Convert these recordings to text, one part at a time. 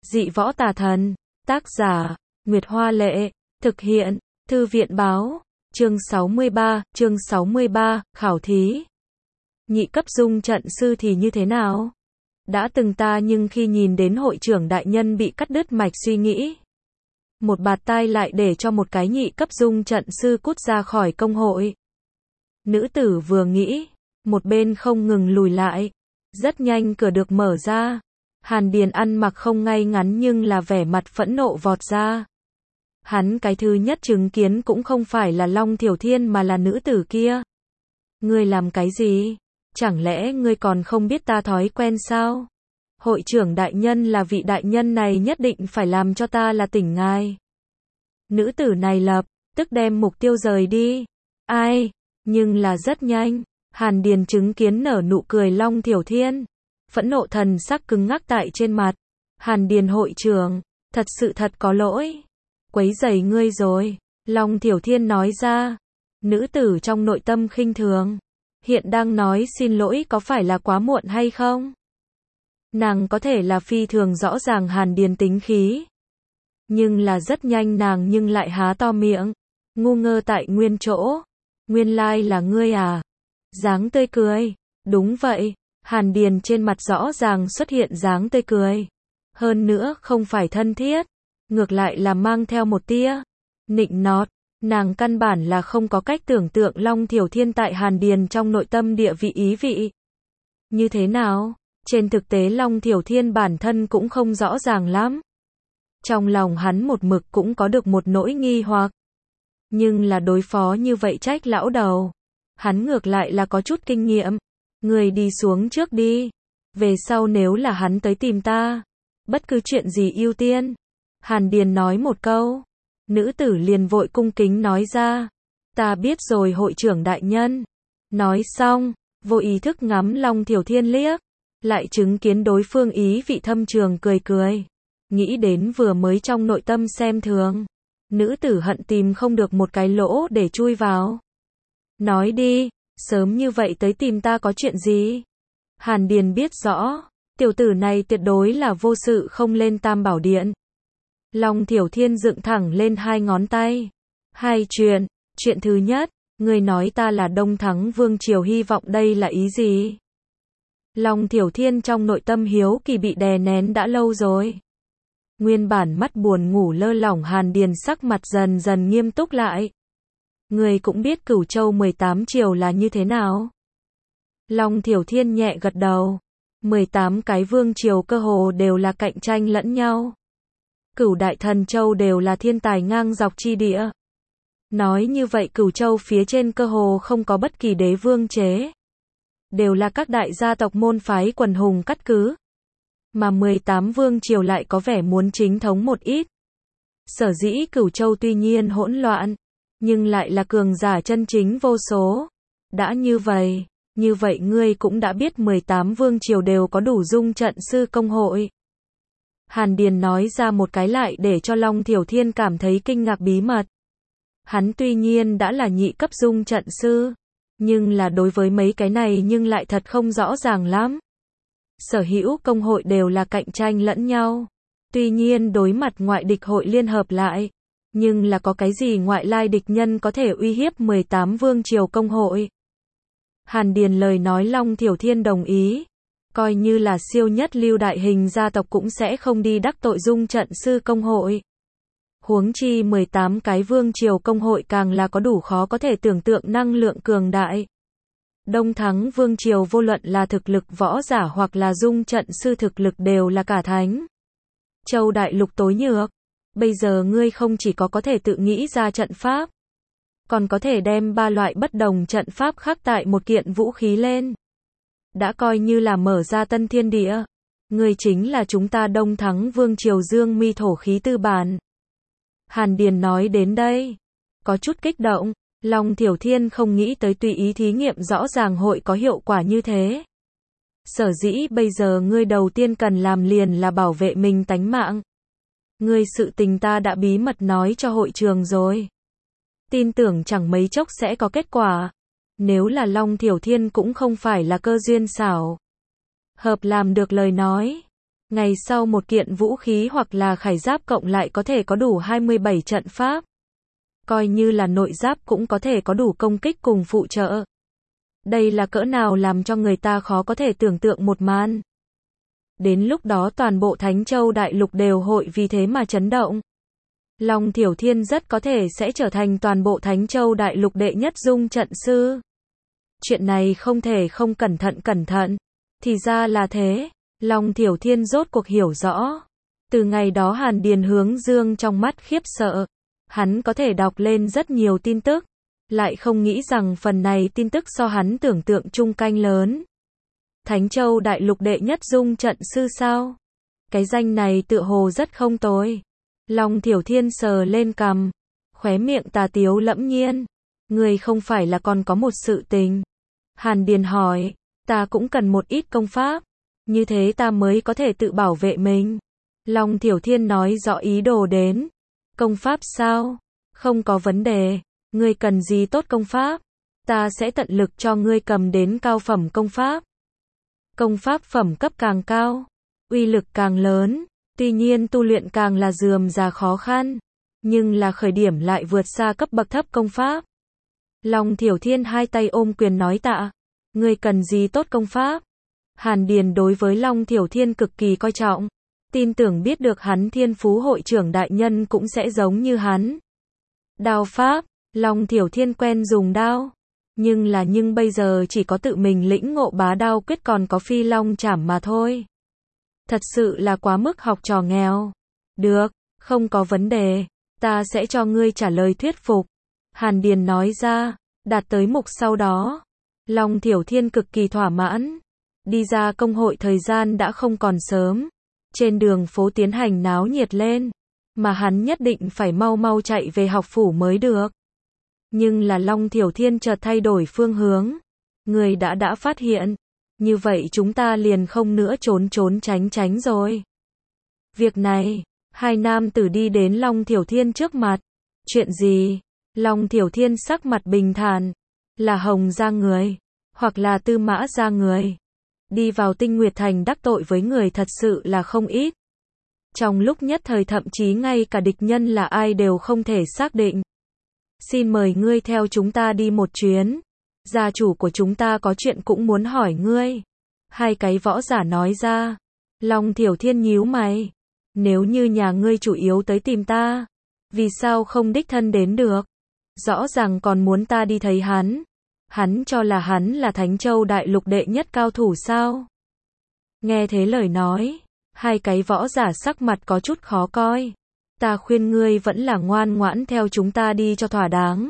Dị võ tà thần. Tác giả, Nguyệt Hoa Lệ. Thực hiện, Thư viện Báo. Chương 63, khảo thí. Nhị cấp dung trận sư thì như thế nào? Đã từng ta nhưng khi nhìn đến hội trưởng đại nhân bị cắt đứt mạch suy nghĩ. Một bạt tai lại để cho một cái nhị cấp dung trận sư cút ra khỏi công hội. Nữ tử vừa nghĩ, một bên không ngừng lùi lại. Rất nhanh cửa được mở ra. Hàn Điền ăn mặc không ngay ngắn nhưng là vẻ mặt phẫn nộ vọt ra. Hắn cái thứ nhất chứng kiến cũng không phải là Long Thiểu Thiên mà là nữ tử kia. Ngươi làm cái gì? Chẳng lẽ ngươi còn không biết ta thói quen sao? Hội trưởng đại nhân là vị đại nhân này nhất định phải làm cho ta là tỉnh ngài. Nữ tử này lập tức đem mục tiêu rời đi. Ai? Nhưng là rất nhanh. Hàn Điền chứng kiến nở nụ cười Long Thiểu Thiên. Phẫn nộ thần sắc cứng ngắc tại trên mặt. Hàn Điền hội trưởng, thật có lỗi. Quấy rầy ngươi rồi. Long Thiểu Thiên nói ra. Nữ tử trong nội tâm khinh thường. Hiện đang nói xin lỗi có phải là quá muộn hay không? Nàng có thể là phi thường rõ ràng Hàn Điền tính khí. Nhưng là rất nhanh nàng nhưng lại há to miệng. Ngu ngơ tại nguyên chỗ. Nguyên lai là ngươi à? Dáng tươi cười. Đúng vậy. Hàn Điền trên mặt rõ ràng xuất hiện dáng tươi cười. Hơn nữa không phải thân thiết. Ngược lại là mang theo một tia nịnh nọt. Nàng căn bản là không có cách tưởng tượng Long Thiểu Thiên tại Hàn Điền trong nội tâm địa vị ý vị. Như thế nào? Trên thực tế Long Thiểu Thiên bản thân cũng không rõ ràng lắm. Trong lòng hắn một mực cũng có được một nỗi nghi hoặc. Nhưng là đối phó như vậy trách lão đầu. Hắn ngược lại là có chút kinh nghiệm. Người đi xuống trước đi. Về sau nếu là hắn tới tìm ta. Bất cứ chuyện gì ưu tiên. Hàn Điền nói một câu. Nữ tử liền vội cung kính nói ra. Ta biết rồi hội trưởng đại nhân. Nói xong, vô ý thức ngắm Long Thiểu Thiên liếc. Lại chứng kiến đối phương ý vị thâm trường cười cười. Nghĩ đến vừa mới trong nội tâm xem thường. Nữ tử hận tìm không được một cái lỗ để chui vào. Nói đi, sớm như vậy tới tìm ta có chuyện gì? Hàn Điền biết rõ, tiểu tử này tuyệt đối là vô sự không lên Tam Bảo Điện. Long Thiểu Thiên dựng thẳng lên hai ngón tay. Hai chuyện, chuyện thứ nhất, người nói ta là Đông Thắng Vương Triều hy vọng đây là ý gì? Long Thiểu Thiên trong nội tâm hiếu kỳ bị đè nén đã lâu rồi. Nguyên bản mắt buồn ngủ lơ lỏng Hàn Điền sắc mặt dần dần nghiêm túc lại. Người cũng biết Cửu Châu 18 triều là như thế nào? Long Thiểu Thiên nhẹ gật đầu. 18 cái vương triều cơ hồ đều là cạnh tranh lẫn nhau. Cửu Đại Thần Châu đều là thiên tài ngang dọc chi địa. Nói như vậy Cửu Châu phía trên cơ hồ không có bất kỳ đế vương chế. Đều là các đại gia tộc môn phái quần hùng cắt cứ. Mà 18 vương triều lại có vẻ muốn chính thống một ít. Sở dĩ Cửu Châu tuy nhiên hỗn loạn, nhưng lại là cường giả chân chính vô số. Đã như vậy ngươi cũng đã biết 18 vương triều đều có đủ dung trận sư công hội. Hàn Điền nói ra một cái lại để cho Long Thiểu Thiên cảm thấy kinh ngạc bí mật. Hắn tuy nhiên đã là nhị cấp dung trận sư, nhưng là đối với mấy cái này nhưng lại thật không rõ ràng lắm. Sở hữu công hội đều là cạnh tranh lẫn nhau. Tuy nhiên đối mặt ngoại địch hội liên hợp lại. Nhưng là có cái gì ngoại lai địch nhân có thể uy hiếp 18 vương triều công hội? Hàn Điền lời nói Long Thiểu Thiên đồng ý. Coi như là siêu nhất lưu đại hình gia tộc cũng sẽ không đi đắc tội dung trận sư công hội. Huống chi 18 cái vương triều công hội càng là có đủ khó có thể tưởng tượng năng lượng cường đại. Đông Thắng Vương Triều vô luận là thực lực võ giả hoặc là dung trận sư thực lực đều là cả thánh. Châu đại lục tối nhược. Bây giờ ngươi không chỉ có thể tự nghĩ ra trận pháp. Còn có thể đem ba loại bất đồng trận pháp khắc tại một kiện vũ khí lên. Đã coi như là mở ra tân thiên địa. Ngươi chính là chúng ta Đông Thắng Vương Triều Dương Mi thổ khí tư bản. Hàn Điền nói đến đây. Có chút kích động. Long Thiểu Thiên không nghĩ tới tùy ý thí nghiệm rõ ràng hội có hiệu quả như thế. Sở dĩ bây giờ ngươi đầu tiên cần làm liền là bảo vệ mình tánh mạng. Ngươi sự tình ta đã bí mật nói cho hội trường rồi. Tin tưởng chẳng mấy chốc sẽ có kết quả. Nếu là Long Thiểu Thiên cũng không phải là cơ duyên xảo. Hợp làm được lời nói. Ngày sau một kiện vũ khí hoặc là khải giáp cộng lại có thể có đủ 27 trận pháp. Coi như là nội giáp cũng có thể có đủ công kích cùng phụ trợ. Đây là cỡ nào làm cho người ta khó có thể tưởng tượng một màn. Đến lúc đó toàn bộ Thánh Châu Đại Lục đều hội vì thế mà chấn động. Long Thiểu Thiên rất có thể sẽ trở thành toàn bộ Thánh Châu Đại Lục đệ nhất dung trận sư. Chuyện này không thể không cẩn thận. Thì ra là thế. Long Thiểu Thiên rốt cuộc hiểu rõ. Từ ngày đó Hàn Điền hướng dương trong mắt khiếp sợ. Hắn có thể đọc lên rất nhiều tin tức. Lại không nghĩ rằng phần này tin tức so hắn tưởng tượng chung canh lớn. Thánh Châu Đại Lục đệ nhất dung trận sư sao? Cái danh này tựa hồ rất không tồi. Long Thiểu Thiên sờ lên cằm. Khóe miệng tà tiếu lẫm nhiên. Người không phải là còn có một sự tình. Hàn Điền hỏi. Ta cũng cần một ít công pháp. Như thế ta mới có thể tự bảo vệ mình. Long Thiểu Thiên nói rõ ý đồ đến. Công pháp sao? Không có vấn đề. Ngươi cần gì tốt công pháp? Ta sẽ tận lực cho ngươi cầm đến cao phẩm công pháp. Công pháp phẩm cấp càng cao, uy lực càng lớn. Tuy nhiên tu luyện càng là rườm rà khó khăn. Nhưng là khởi điểm lại vượt xa cấp bậc thấp công pháp. Long Thiểu Thiên hai tay ôm quyền nói tạ. Ngươi cần gì tốt công pháp? Hàn Điền đối với Long Thiểu Thiên cực kỳ coi trọng. Tin tưởng biết được hắn Thiên Phú hội trưởng đại nhân cũng sẽ giống như hắn. Đao pháp, Long Thiểu Thiên quen dùng đao. Nhưng bây giờ chỉ có tự mình lĩnh ngộ bá đao quyết còn có phi long chảm mà thôi. Thật sự là quá mức học trò nghèo. Được, không có vấn đề. Ta sẽ cho ngươi trả lời thuyết phục. Hàn Điền nói ra, đạt tới mục sau đó. Long Thiểu Thiên cực kỳ thỏa mãn. Đi ra công hội thời gian đã không còn sớm. Trên đường phố tiến hành náo nhiệt lên. Mà hắn nhất định phải mau chạy về học phủ mới được. Nhưng là Long Thiểu Thiên chợt thay đổi phương hướng. Người đã phát hiện. Như vậy chúng ta liền không nữa trốn tránh rồi. Việc này, hai nam tử đi đến Long Thiểu Thiên trước mặt. Chuyện gì? Long Thiểu Thiên sắc mặt bình thản. Là Hồng gia người. Hoặc là Tư Mã gia người. Đi vào Tinh Nguyệt Thành đắc tội với người thật sự là không ít. Trong lúc nhất thời thậm chí ngay cả địch nhân là ai đều không thể xác định. Xin mời ngươi theo chúng ta đi một chuyến. Gia chủ của chúng ta có chuyện cũng muốn hỏi ngươi. Hai cái võ giả nói ra. Long Thiểu Thiên nhíu mày. Nếu như nhà ngươi chủ yếu tới tìm ta, vì sao không đích thân đến được? Rõ ràng còn muốn ta đi thấy hắn. Hắn cho là hắn là Thánh Châu Đại Lục đệ nhất cao thủ sao? Nghe thế lời nói, hai cái võ giả sắc mặt có chút khó coi. Ta khuyên ngươi vẫn là ngoan ngoãn theo chúng ta đi cho thỏa đáng.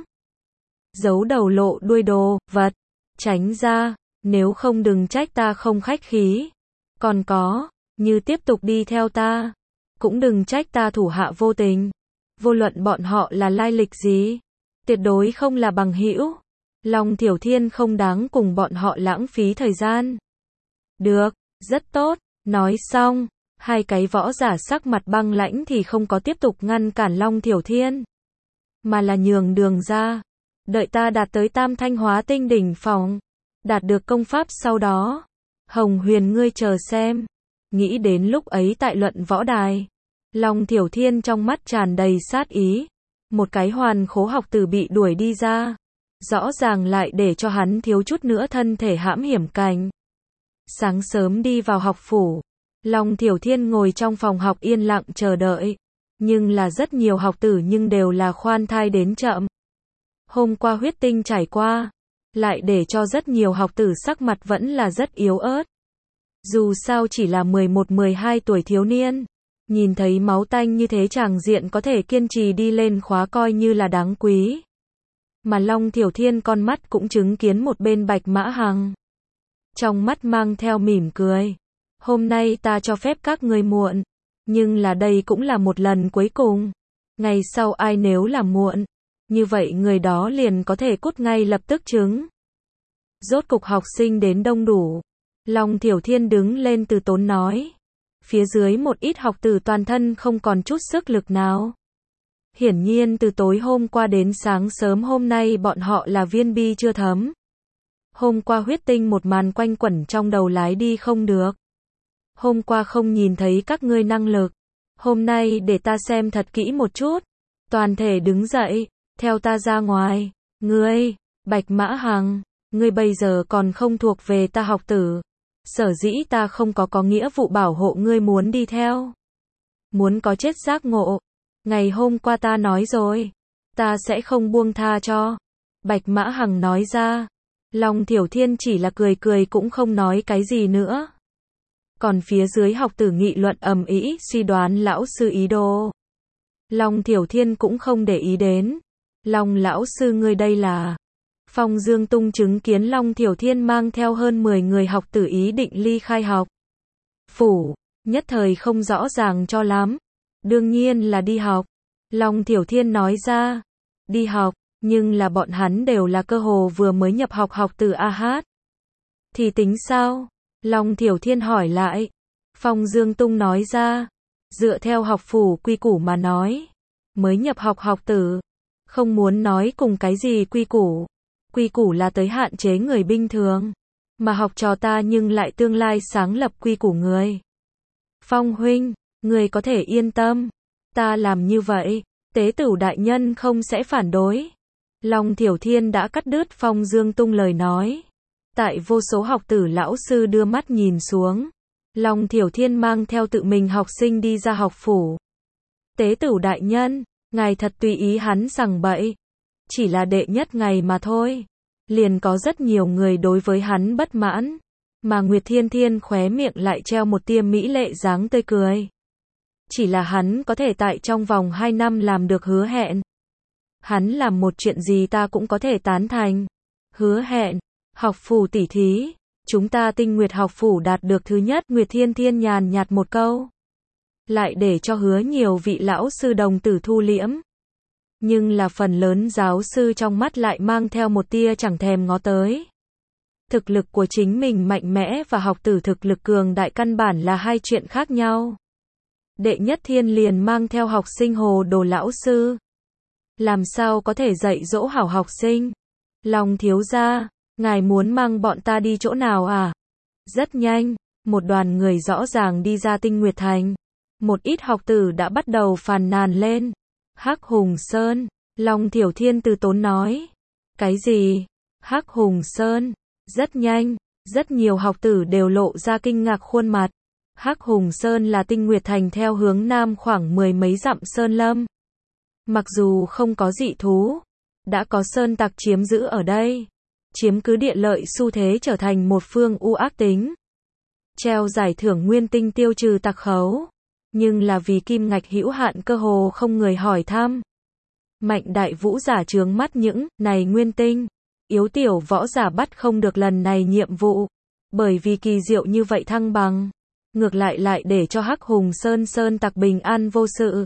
Giấu đầu lộ đuôi đồ vật, tránh ra, nếu không đừng trách ta không khách khí. Còn có, như tiếp tục đi theo ta, cũng đừng trách ta thủ hạ vô tình. Vô luận bọn họ là lai lịch gì, tuyệt đối không là bằng hữu. Long Thiểu Thiên không đáng cùng bọn họ lãng phí thời gian. Được, rất tốt, nói xong. Hai cái võ giả sắc mặt băng lãnh thì không có tiếp tục ngăn cản Long Thiểu Thiên. Mà là nhường đường ra. Đợi ta đạt tới Tam Thanh Hóa Tinh đỉnh phòng. Đạt được công pháp sau đó. Hồng Huyền ngươi chờ xem. Nghĩ đến lúc ấy tại luận võ đài. Long Thiểu Thiên trong mắt tràn đầy sát ý. Một cái hoàn khố học tử bị đuổi đi ra. Rõ ràng lại để cho hắn thiếu chút nữa thân thể hãm hiểm cảnh. Sáng sớm đi vào học phủ. Long Thiểu Thiên ngồi trong phòng học yên lặng chờ đợi. Nhưng là rất nhiều học tử nhưng đều là khoan thai đến chậm. Hôm qua huyết tinh trải qua. Lại để cho rất nhiều học tử sắc mặt vẫn là rất yếu ớt. Dù sao chỉ là 11-12 tuổi thiếu niên. Nhìn thấy máu tanh như thế tràng diện có thể kiên trì đi lên khóa coi như là đáng quý. Mà Long Thiểu Thiên con mắt cũng chứng kiến một bên Bạch Mã Hằng. Trong mắt mang theo mỉm cười. Hôm nay ta cho phép các ngươi muộn. Nhưng là đây cũng là một lần cuối cùng. Ngày sau ai nếu làm muộn. Như vậy người đó liền có thể cút ngay lập tức chứng. Rốt cục học sinh đến đông đủ. Long Thiểu Thiên đứng lên từ tốn nói. Phía dưới một ít học tử toàn thân không còn chút sức lực nào. Hiển nhiên từ tối hôm qua đến sáng sớm hôm nay bọn họ là viên bi chưa thấm. Hôm qua huyết tinh một màn quanh quẩn trong đầu lái đi không được. Hôm qua không nhìn thấy các ngươi năng lực. Hôm nay để ta xem thật kỹ một chút. Toàn thể đứng dậy, theo ta ra ngoài. Ngươi, Bạch Mã Hằng, ngươi bây giờ còn không thuộc về ta học tử. Sở dĩ ta không có nghĩa vụ bảo hộ ngươi muốn đi theo. Muốn có chết giác ngộ. Ngày hôm qua ta nói rồi. Ta sẽ không buông tha cho. Bạch Mã Hằng nói ra. Long Thiểu Thiên chỉ là cười cười cũng không nói cái gì nữa. Còn phía dưới học tử nghị luận ầm ĩ suy đoán lão sư ý đồ. Long Thiểu Thiên cũng không để ý đến. Long lão sư ngươi đây là. Phong Dương Tung chứng kiến Long Thiểu Thiên mang theo hơn 10 người học tử ý định ly khai học phủ, nhất thời không rõ ràng cho lắm. Đương nhiên là đi học. Long Thiểu Thiên nói ra. Đi học, nhưng là bọn hắn đều là cơ hồ vừa mới nhập học học tử AH. Thì tính sao? Long Thiểu Thiên hỏi lại. Phong Dương Tung nói ra. Dựa theo học phủ quy củ mà nói. Mới nhập học học tử. Không muốn nói cùng cái gì quy củ. Quy củ là tới hạn chế người bình thường. Mà học trò ta nhưng lại tương lai sáng lập quy củ người. Phong huynh, người có thể yên tâm. Ta làm như vậy, tế tửu đại nhân không sẽ phản đối. Long Thiểu Thiên đã cắt đứt Phong Dương Tung lời nói. Tại vô số học tử lão sư đưa mắt nhìn xuống. Long Thiểu Thiên mang theo tự mình học sinh đi ra học phủ. Tế tửu đại nhân, ngài thật tùy ý hắn sằng bậy. Chỉ là đệ nhất ngày mà thôi. Liền có rất nhiều người đối với hắn bất mãn. Mà Nguyệt Thiên Thiên khóe miệng lại treo một tia mỹ lệ dáng tươi cười. Chỉ là hắn có thể tại trong vòng 2 năm làm được hứa hẹn. Hắn làm một chuyện gì ta cũng có thể tán thành. Hứa hẹn, học phủ tỉ thí, chúng ta Tinh Nguyệt học phủ đạt được thứ nhất. Nguyệt Thiên Thiên nhàn nhạt một câu. Lại để cho hứa nhiều vị lão sư đồng tử thu liễm. Nhưng là phần lớn giáo sư trong mắt lại mang theo một tia chẳng thèm ngó tới. Thực lực của chính mình mạnh mẽ và học tử thực lực cường đại căn bản là hai chuyện khác nhau. Đệ nhất thiên liền mang theo học sinh hồ đồ lão sư. Làm sao có thể dạy dỗ hảo học sinh? Long thiếu gia, ngài muốn mang bọn ta đi chỗ nào à? Rất nhanh, một đoàn người rõ ràng đi ra Tinh Nguyệt Thành. Một ít học tử đã bắt đầu phàn nàn lên. Hắc Hùng Sơn, Long Thiểu Thiên từ tốn nói. Cái gì? Hắc Hùng Sơn? Rất nhanh, rất nhiều học tử đều lộ ra kinh ngạc khuôn mặt. Hắc Hùng Sơn là Tinh Nguyệt Thành theo hướng nam khoảng 10 mấy dặm sơn lâm. Mặc dù không có dị thú, đã có sơn tặc chiếm giữ ở đây. Chiếm cứ địa lợi xu thế trở thành một phương u ác tính. Treo giải thưởng nguyên tinh tiêu trừ tặc khấu. Nhưng là vì kim ngạch hữu hạn cơ hồ không người hỏi thăm. Mạnh đại vũ giả trướng mắt những này nguyên tinh. Yếu tiểu võ giả bắt không được lần này nhiệm vụ. Bởi vì kỳ diệu như vậy thăng bằng. Ngược lại để cho Hắc Hùng Sơn sơn tặc bình an vô sự.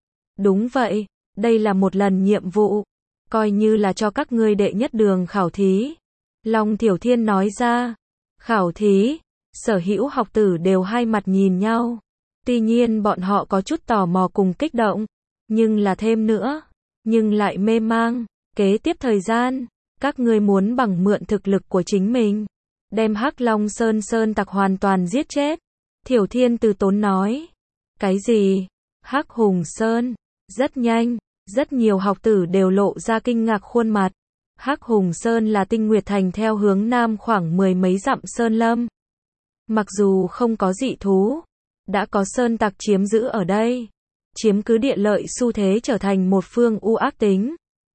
Đúng vậy, đây là một lần nhiệm vụ. Coi như là cho các ngươi đệ nhất đường khảo thí. Long Thiểu Thiên nói ra. Khảo thí, sở hữu học tử đều hai mặt nhìn nhau. Tuy nhiên bọn họ có chút tò mò cùng kích động. Nhưng là thêm nữa. Nhưng lại mê mang. Kế tiếp thời gian, các ngươi muốn bằng mượn thực lực của chính mình. Đem Hắc Long Sơn sơn tặc hoàn toàn giết chết. Thiểu Thiên từ tốn nói. Cái gì? Hắc Hùng Sơn? Rất nhanh, rất nhiều học tử đều lộ ra kinh ngạc khuôn mặt. Hắc Hùng Sơn là Tinh Nguyệt Thành theo hướng nam khoảng 10 mấy dặm sơn lâm. Mặc dù không có dị thú, đã có sơn tặc chiếm giữ ở đây. Chiếm cứ địa lợi xu thế trở thành một phương u ác tính.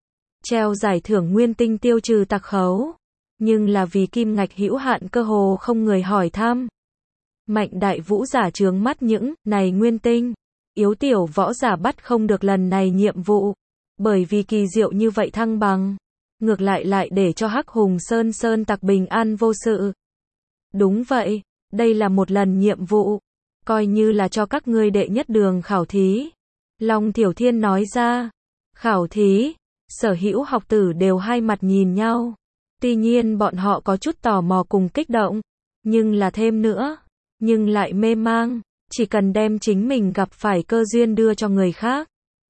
Treo giải thưởng nguyên tinh tiêu trừ tặc khấu. Nhưng là vì kim ngạch hữu hạn cơ hồ không người hỏi thăm. Mạnh đại vũ giả trướng mắt những này nguyên tinh. Yếu tiểu võ giả bắt không được lần này nhiệm vụ. Bởi vì kỳ diệu như vậy thăng bằng. Ngược lại để cho Hắc Hùng Sơn sơn tặc bình an vô sự. Đúng vậy, đây là một lần nhiệm vụ. Coi như là cho các ngươi đệ nhất đường khảo thí. Long Thiểu Thiên nói ra. Khảo thí, sở hữu học tử đều hai mặt nhìn nhau. Tuy nhiên bọn họ có chút tò mò cùng kích động. Nhưng là thêm nữa. Nhưng lại mê mang. Chỉ cần đem chính mình gặp phải cơ duyên đưa cho người khác.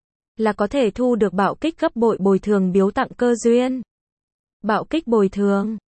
Là có thể thu được bạo kích gấp bội bồi thường biếu tặng cơ duyên. Bạo kích bồi thường.